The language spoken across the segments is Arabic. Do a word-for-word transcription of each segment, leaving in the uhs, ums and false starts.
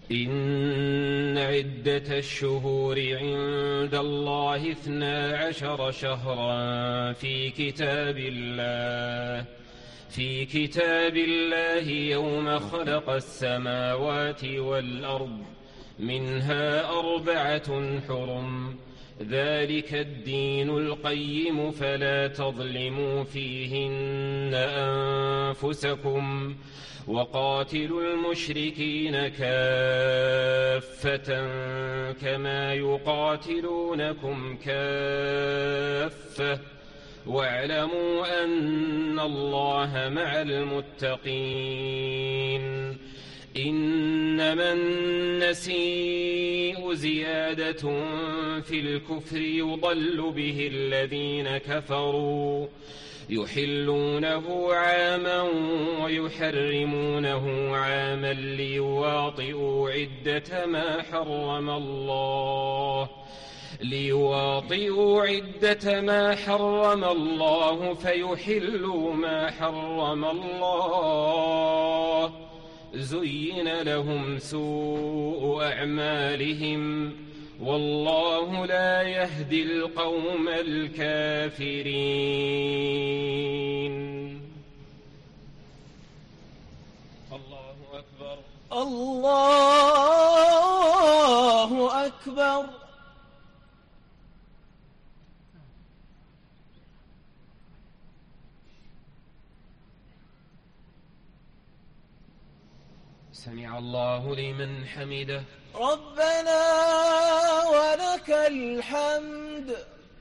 إن عدة الشهور عند الله اثنا عشر شهرا في كتاب الله في كتاب الله يوم خلق السماوات والأرض منها أربعة حرم ذلك الدين القيم فلا تظلموا فيهن أنفسكم وقاتلوا المشركين كافة كما يقاتلونكم كافة واعلموا أن الله مع المتقين إنما النسيء زيادة في الكفر يضل به الذين كفروا يحلونه عاما ويحرمونه عاما ليواطئوا عدة ما حرم الله ليواطئوا عدة ما حرم الله فيحلوا ما حرم الله زين لهم سوء أعمالهم والله لا يهدي القوم الكافرين. الله أكبر الله أكبر. سمع الله لمن حمده ربنا ولك الحمد.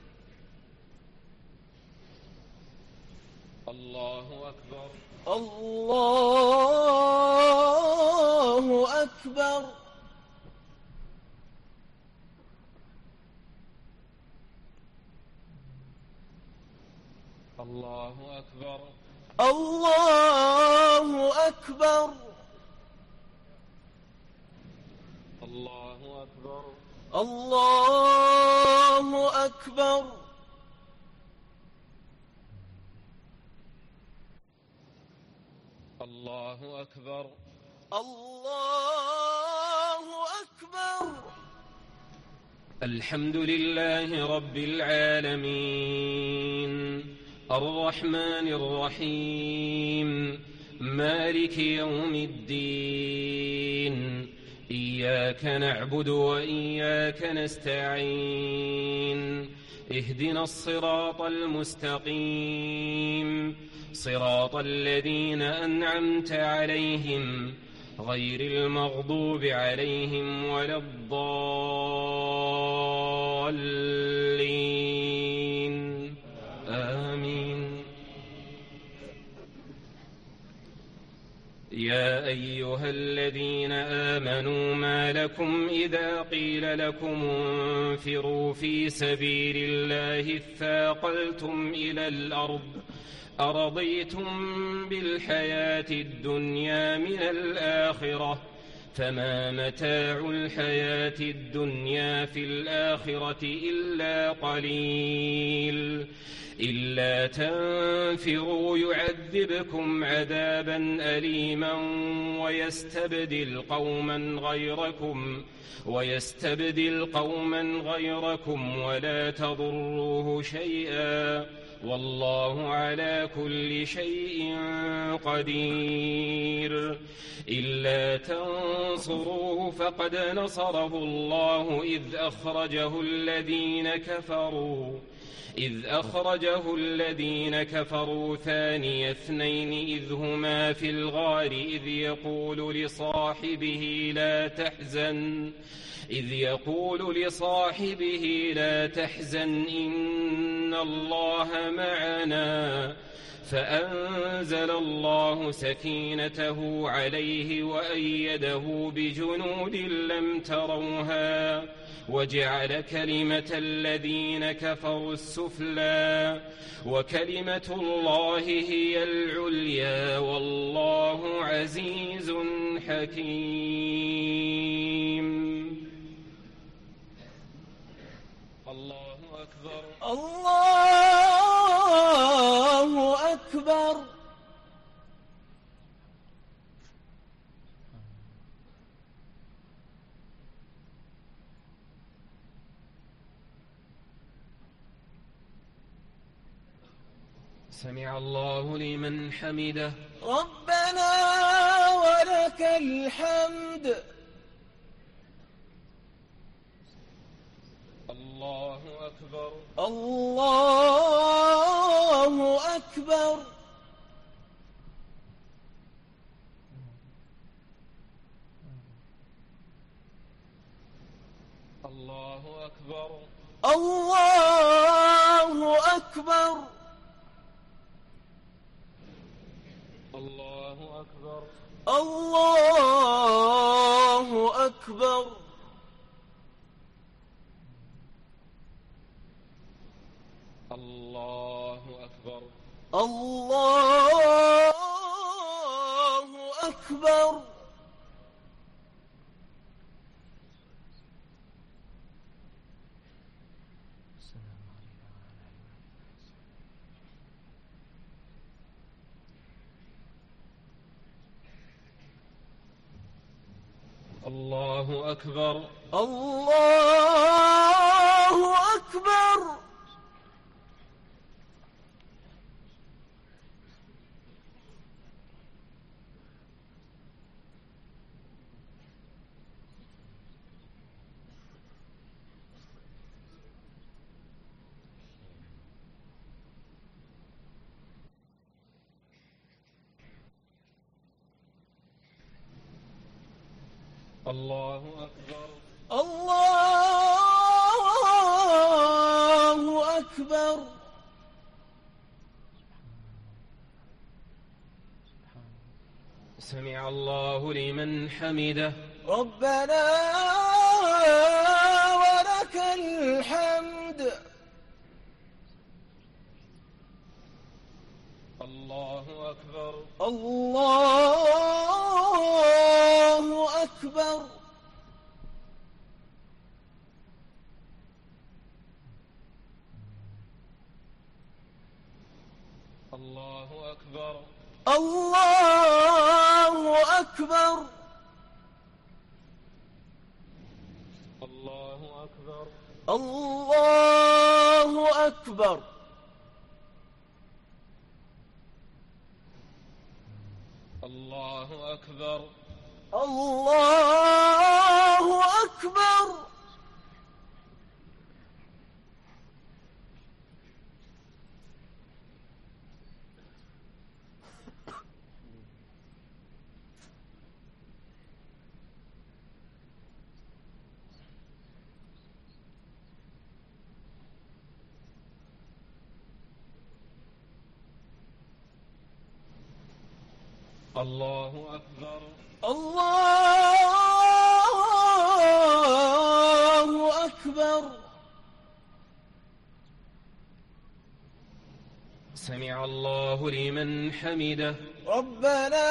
الله أكبر الله أكبر. الله أكبر الله أكبر. الله أكبر الله أكبر. الله أكبر الله أكبر. الحمد لله رب العالمين الرحمن الرحيم مالك يوم الدين إياك نعبد وإياك نستعين اهدنا الصراط المستقيم صراط الذين أنعمت عليهم غير المغضوب عليهم ولا الضالين آمين. يا أيها الذين آمنوا ما لكم إذا قيل لكم انفروا في سبيل الله اثاقلتم إلى الأرض أرضيتم بالحياة الدنيا من الآخرة فما متاع الحياة الدنيا في الآخرة إلا قليل إلا تنفروا يعذبكم عذابا أليما ويستبدل قوما غيركم ويستبدل قوما غيركم ولا تضروه شيئا والله على كل شيء قدير. إلا تنصروه فقد نصره الله إذ أخرجه الذين كفروا إذ أخرجه الذين كفروا ثاني اثنين إذ هما في الغار إذ يقول لصاحبه لا تحزن إذ يقول لصاحبه لا تحزن إن الله معنا فأنزل الله سكينته عليه وأيده بجنود لم تروها وجعل كلمة الذين كفروا السفلى وكلمة الله هي العليا والله عزيز حكيم. الله أكبر الله أكبر. سمع الله لمن حمده. ربنا ولك الحمد. الله أكبر. الله أكبر. الله أكبر. الله أكبر. الله أكبر. الله أكبر. الله أكبر. الله أكبر. الله أكبر. الله أكبر. الله أكبر. الله أكبر. سمع الله لمن حمده. ربنا ولك الحمد. الله أكبر. الله أكبر. الله أكبر. الله أكبر. الله أكبر. الله أكبر. الله أكبر. الله أكبر. الله أكبر. الله أكبر. سمع الله لمن حمده. ربنا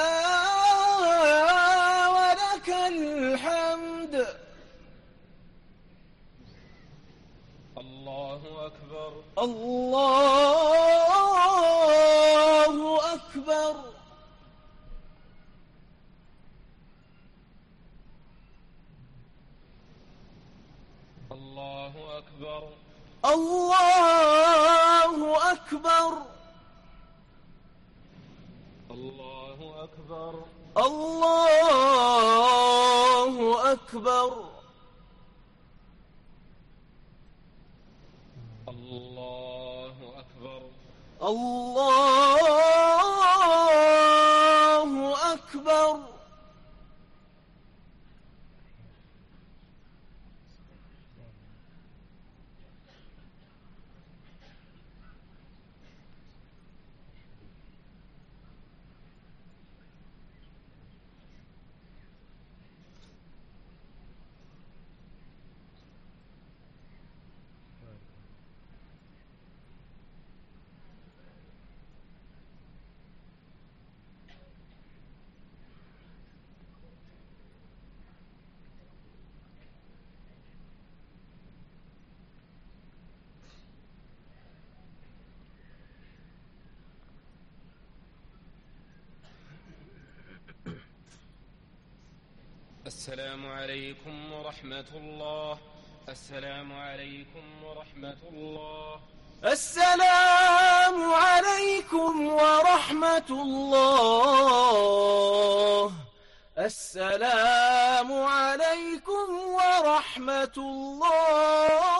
ولك الحمد. الله أكبر. الله أكبر. الله أكبر. الله أكبر. الله أكبر. الله أكبر. الله أكبر. الله أكبر. السلام عليكم ورحمة الله. السلام عليكم ورحمة الله. السلام عليكم ورحمة الله. السلام عليكم ورحمة الله.